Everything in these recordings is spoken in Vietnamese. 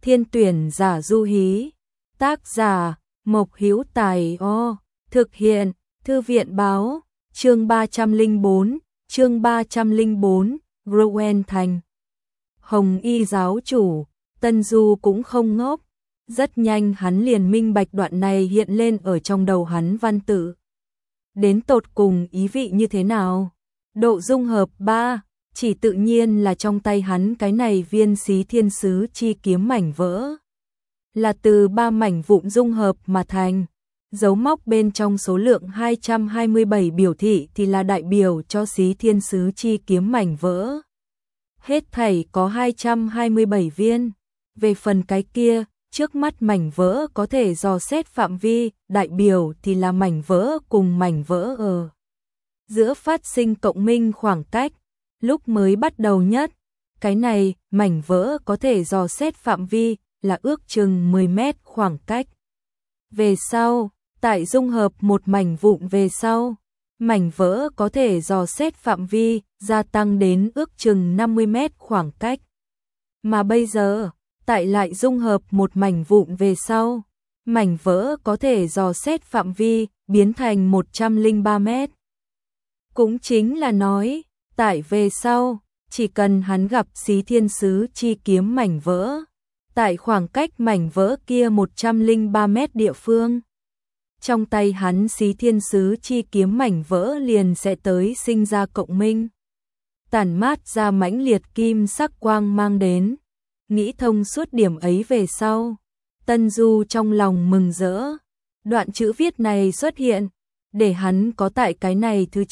Thiên tuyển giả Du Hí. Tác giả Mộc Hữu Tài. Thực hiện Thư viện báo. Chương 304. Chương 304. Rowan Thành. Hồng Y giáo chủ Tân Du cũng không ngốc. Rất nhanh hắn liền minh bạch đoạn này hiện lên ở trong đầu hắn văn tự. Đến tột cùng ý vị như thế nào? Độ dung hợp 3, chỉ tự nhiên là trong tay hắn cái này viên Xí Thiên Sứ chi kiếm mảnh vỡ. Là từ 3 mảnh vụn dung hợp mà thành. Dấu mốc bên trong số lượng 227 biểu thị thì là đại biểu cho Xí Thiên Sứ chi kiếm mảnh vỡ. Hết thảy có 227 viên. Về phần cái kia, trước mắt mảnh vỡ có thể dò xét phạm vi, đại biểu thì là mảnh vỡ cùng mảnh vỡ ở giữa phát sinh cộng minh khoảng cách. Lúc mới bắt đầu nhất, cái này mảnh vỡ có thể dò xét phạm vi là ước chừng 10 mét khoảng cách. Về sau, tại dung hợp một mảnh vụn về sau, mảnh vỡ có thể dò xét phạm vi gia tăng đến ước chừng 50 mét khoảng cách. Mà bây giờ, tại lại dung hợp một mảnh vụn về sau, mảnh vỡ có thể dò xét phạm vi biến thành 103 mét. Cũng chính là nói, tại về sau, chỉ cần hắn gặp Xí Thiên Sứ chi kiếm mảnh vỡ, tại khoảng cách mảnh vỡ kia 103 mét địa phương, trong tay hắn Xí Thiên Sứ chi kiếm mảnh vỡ liền sẽ tới sinh ra cộng minh, tản mát ra mãnh liệt kim sắc quang mang đến. Nghĩ thông suốt điểm ấy về sau, Tân Du trong lòng mừng rỡ. Đoạn chữ viết này xuất hiện, để hắn có tại cái này thứ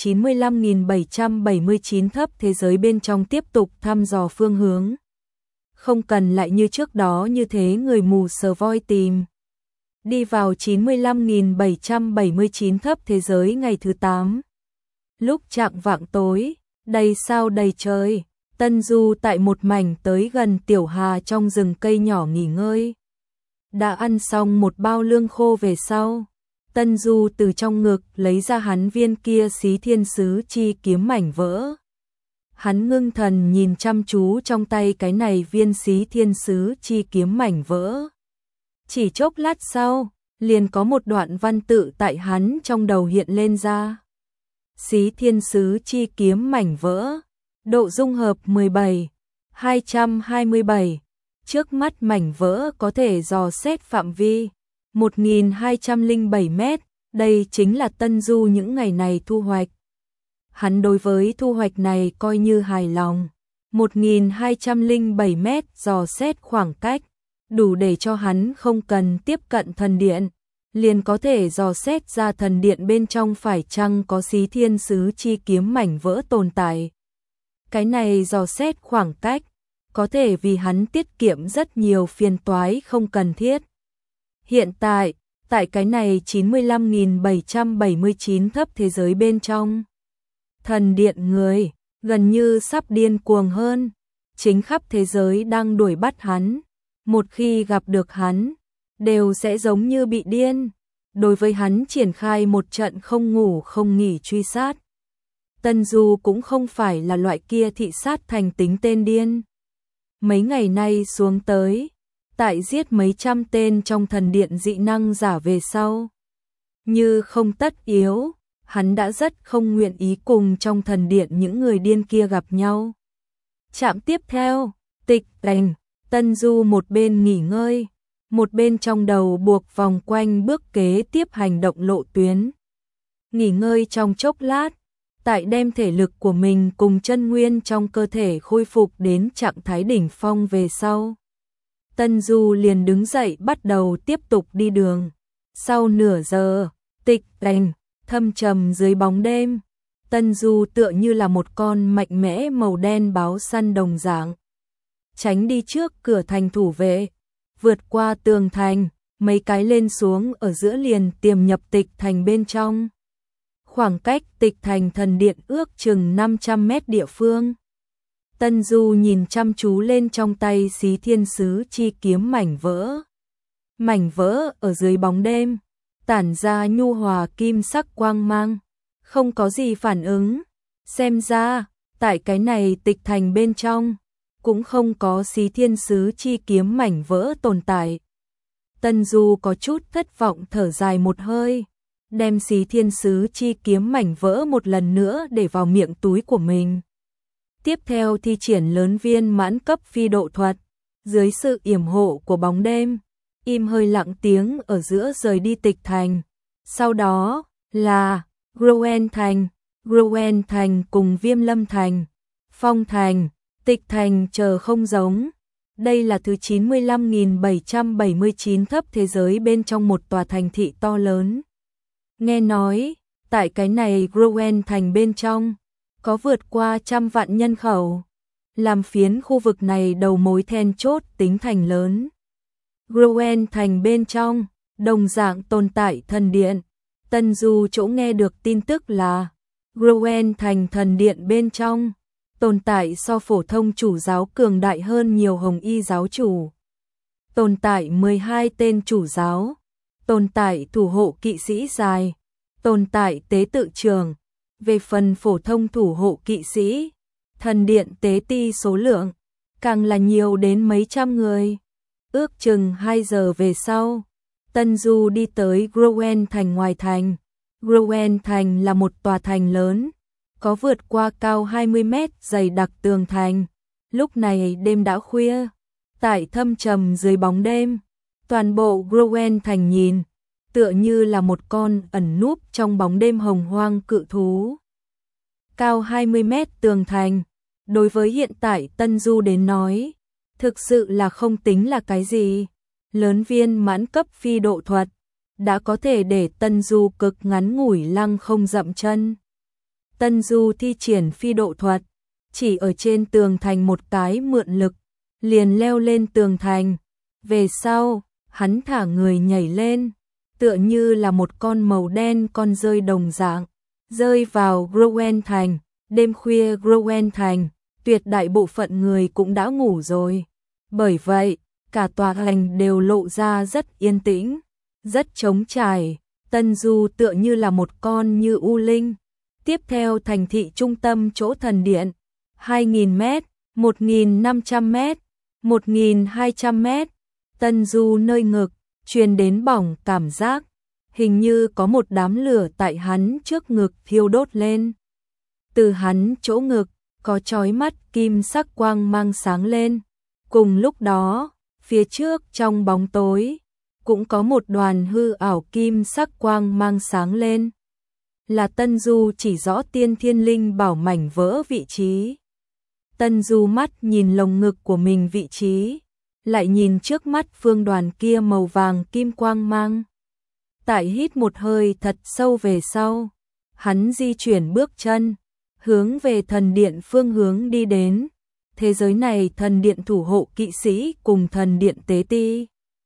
95.779 thấp thế giới bên trong tiếp tục thăm dò phương hướng. Không cần lại như trước đó như thế người mù sờ voi tìm. Đi vào 95.779 thấp thế giới ngày thứ 8. Lúc chạng vạng tối, đầy sao đầy trời, Tân Du tại một mảnh tới gần Tiểu Hà trong rừng cây nhỏ nghỉ ngơi. Đã ăn xong một bao lương khô về sau, Tân Du từ trong ngực lấy ra hắn viên kia Xí Thiên Sứ chi kiếm mảnh vỡ. Hắn ngưng thần nhìn chăm chú trong tay cái này viên Xí Thiên Sứ chi kiếm mảnh vỡ. Chỉ chốc lát sau, liền có một đoạn văn tự tại hắn trong đầu hiện lên ra. Xí Thiên Sứ chi kiếm mảnh vỡ, độ dung hợp 17, 227. Trước mắt mảnh vỡ có thể dò xét phạm vi 1207 mét, đây chính là Tân Du những ngày này thu hoạch. Hắn đối với thu hoạch này coi như hài lòng. 1207 mét dò xét khoảng cách, đủ để cho hắn không cần tiếp cận thần điện, liền có thể dò xét ra thần điện bên trong phải chăng có Xí Thiên Sứ chi kiếm mảnh vỡ tồn tại. Cái này dò xét khoảng cách, có thể vì hắn tiết kiệm rất nhiều phiền toái không cần thiết. Hiện tại, tại cái này 95.779 thấp thế giới bên trong, thần điện người gần như sắp điên cuồng hơn, chính khắp thế giới đang đuổi bắt hắn, một khi gặp được hắn, đều sẽ giống như bị điên, đối với hắn triển khai một trận không ngủ không nghỉ truy sát. Tân Du cũng không phải là loại kia thị sát thành tính tên điên. Mấy ngày nay xuống tới, tại giết mấy trăm tên trong thần điện dị năng giả về sau. Như không tất yếu, hắn đã rất không nguyện ý cùng trong thần điện những người điên kia gặp nhau. Trạm tiếp theo, Tịch Thành, Tân Du một bên nghỉ ngơi, một bên trong đầu buộc vòng quanh bước kế tiếp hành động lộ tuyến. Nghỉ ngơi trong chốc lát, tại đem thể lực của mình cùng chân nguyên trong cơ thể khôi phục đến trạng thái đỉnh phong về sau. Tân Du liền đứng dậy bắt đầu tiếp tục đi đường. Sau nửa giờ, Tịch Thành, thâm trầm dưới bóng đêm, Tân Du tựa như là một con mạnh mẽ màu đen báo săn đồng dạng. Tránh đi trước cửa thành thủ vệ, vượt qua tường thành, mấy cái lên xuống ở giữa liền tiềm nhập Tịch Thành bên trong. Khoảng cách Tịch Thành thần điện ước chừng 500 mét địa phương. Tân Du nhìn chăm chú lên trong tay Xí Thiên Sứ chi kiếm mảnh vỡ. Mảnh vỡ ở dưới bóng đêm, tản ra nhu hòa kim sắc quang mang, không có gì phản ứng. Xem ra, tại cái này Tịch Thành bên trong, cũng không có Xí Thiên Sứ chi kiếm mảnh vỡ tồn tại. Tân Du có chút thất vọng thở dài một hơi, đem Xí Thiên Sứ chi kiếm mảnh vỡ một lần nữa để vào miệng túi của mình. Tiếp theo thi triển lớn viên mãn cấp phi độ thuật, dưới sự yểm hộ của bóng đêm, im hơi lặng tiếng ở giữa rời đi Tịch Thành. Sau đó là Groen Thành, Groen Thành cùng Viêm Lâm Thành, Phong Thành, Tịch Thành chờ không giống. Đây là thứ 95.779 thấp thế giới bên trong một tòa thành thị to lớn. Nghe nói, tại cái này Groen Thành bên trong, có vượt qua 100 vạn nhân khẩu, làm phiến khu vực này đầu mối then chốt tính thành lớn. Groen Thành bên trong, đồng dạng tồn tại thần điện. Tân Du chỗ nghe được tin tức là, Groen Thành thần điện bên trong, tồn tại so phổ thông chủ giáo cường đại hơn nhiều hồng y giáo chủ. Tồn tại 12 tên chủ giáo, tồn tại thủ hộ kỵ sĩ dài, tồn tại tế tự trường. Về phần phổ thông thủ hộ kỵ sĩ, thần điện tế ti số lượng, càng là nhiều đến mấy trăm người. Ước chừng 2 giờ về sau, Tân Du đi tới Groen Thành ngoài thành. Groen Thành là một tòa thành lớn, có vượt qua cao 20 mét dày đặc tường thành. Lúc này đêm đã khuya, tại thâm trầm dưới bóng đêm, toàn bộ Groen Thành nhìn tựa như là một con ẩn núp trong bóng đêm hồng hoang cự thú. Cao 20 mét tường thành, đối với hiện tại Tân Du đến nói, thực sự là không tính là cái gì. Lớn viên mãn cấp phi độ thuật, đã có thể để Tân Du cực ngắn ngủi lăng không dậm chân. Tân Du thi triển phi độ thuật, chỉ ở trên tường thành một cái mượn lực, liền leo lên tường thành. Về sau, hắn thả người nhảy lên, tựa như là một con màu đen con rơi đồng dạng, rơi vào Groen Thành. Đêm khuya Groen Thành, tuyệt đại bộ phận người cũng đã ngủ rồi. Bởi vậy, cả tòa thành đều lộ ra rất yên tĩnh, rất trống trải. Tân Du tựa như là một con như u linh. Tiếp theo thành thị trung tâm chỗ thần điện, 2.000 mét, 1.500 mét, 1.200 mét. Tân Du nơi ngực, truyền đến bỏng cảm giác, hình như có một đám lửa tại hắn trước ngực thiêu đốt lên. Từ hắn chỗ ngực, có chói mắt kim sắc quang mang sáng lên. Cùng lúc đó, phía trước trong bóng tối, cũng có một đoàn hư ảo kim sắc quang mang sáng lên. Là Tân Du chỉ rõ tiên thiên linh bảo mảnh vỡ vị trí. Tân Du mắt nhìn lồng ngực của mình vị trí, lại nhìn trước mắt phương đoàn kia màu vàng kim quang mang. Tại hít một hơi thật sâu về sau, hắn di chuyển bước chân, hướng về thần điện phương hướng đi đến. Thế giới này thần điện thủ hộ kỵ sĩ cùng thần điện tế ti,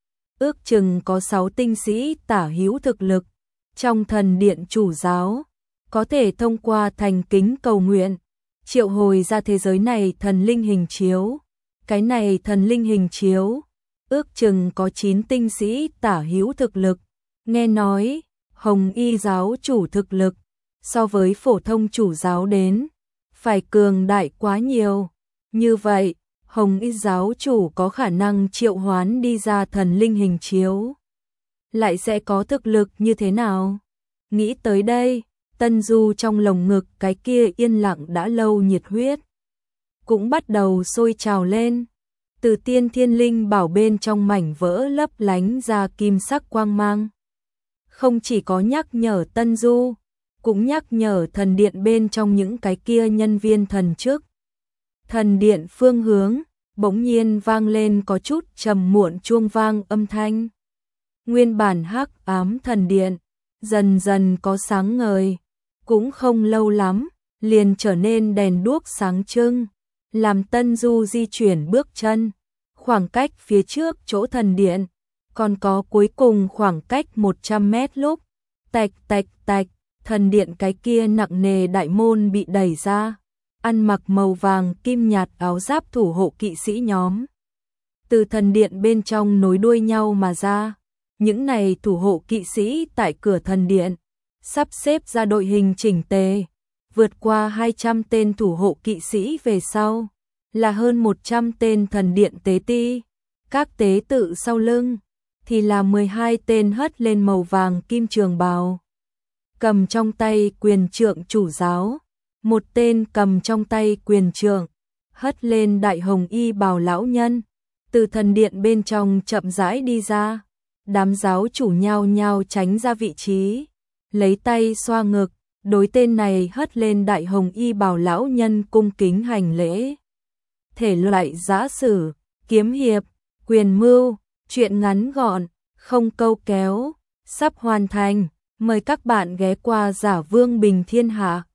ước chừng có 6 tinh sĩ tả hữu thực lực. Trong thần điện chủ giáo, có thể thông qua thành kính cầu nguyện, triệu hồi ra thế giới này thần linh hình chiếu. Cái này thần linh hình chiếu, ước chừng có 9 tinh sĩ tả hữu thực lực. Nghe nói, hồng y giáo chủ thực lực, so với phổ thông chủ giáo đến, phải cường đại quá nhiều. Như vậy, hồng y giáo chủ có khả năng triệu hoán đi ra thần linh hình chiếu, lại sẽ có thực lực như thế nào? Nghĩ tới đây, Tân Du trong lồng ngực cái kia yên lặng đã lâu nhiệt huyết cũng bắt đầu sôi trào lên. Từ tiên thiên linh bảo bên trong mảnh vỡ lấp lánh ra kim sắc quang mang. Không chỉ có nhắc nhở Tân Du, cũng nhắc nhở thần điện bên trong những cái kia nhân viên thần chức. Thần điện phương hướng, bỗng nhiên vang lên có chút trầm muộn chuông vang âm thanh. Nguyên bản hắc ám thần điện, dần dần có sáng ngời, cũng không lâu lắm, liền trở nên đèn đuốc sáng trưng, làm Tân Du di chuyển bước chân. Khoảng cách phía trước chỗ thần điện, còn có cuối cùng khoảng cách 100 mét lúc, tạch tạch tạch, thần điện cái kia nặng nề đại môn bị đẩy ra, ăn mặc màu vàng kim nhạt áo giáp thủ hộ kỵ sĩ nhóm. Từ thần điện bên trong nối đuôi nhau mà ra, những này thủ hộ kỵ sĩ tại cửa thần điện, sắp xếp ra đội hình chỉnh tề, vượt qua 200 tên thủ hộ kỵ sĩ về sau, là hơn 100 tên thần điện tế ti, các tế tự sau lưng thì là 12 tên hất lên màu vàng kim trường bào, cầm trong tay quyền trượng chủ giáo, một tên cầm trong tay quyền trượng, hất lên đại hồng y bào lão nhân, từ thần điện bên trong chậm rãi đi ra. Đám giáo chủ nhao nhao tránh ra vị trí, lấy tay xoa ngực, đối tên này hất lên đại hồng y bào lão nhân cung kính hành lễ. Thể loại giã sử, kiếm hiệp, quyền mưu, truyện ngắn gọn, không câu kéo, sắp hoàn thành. Mời các bạn ghé qua Giả Vương Bình Thiên Hạ.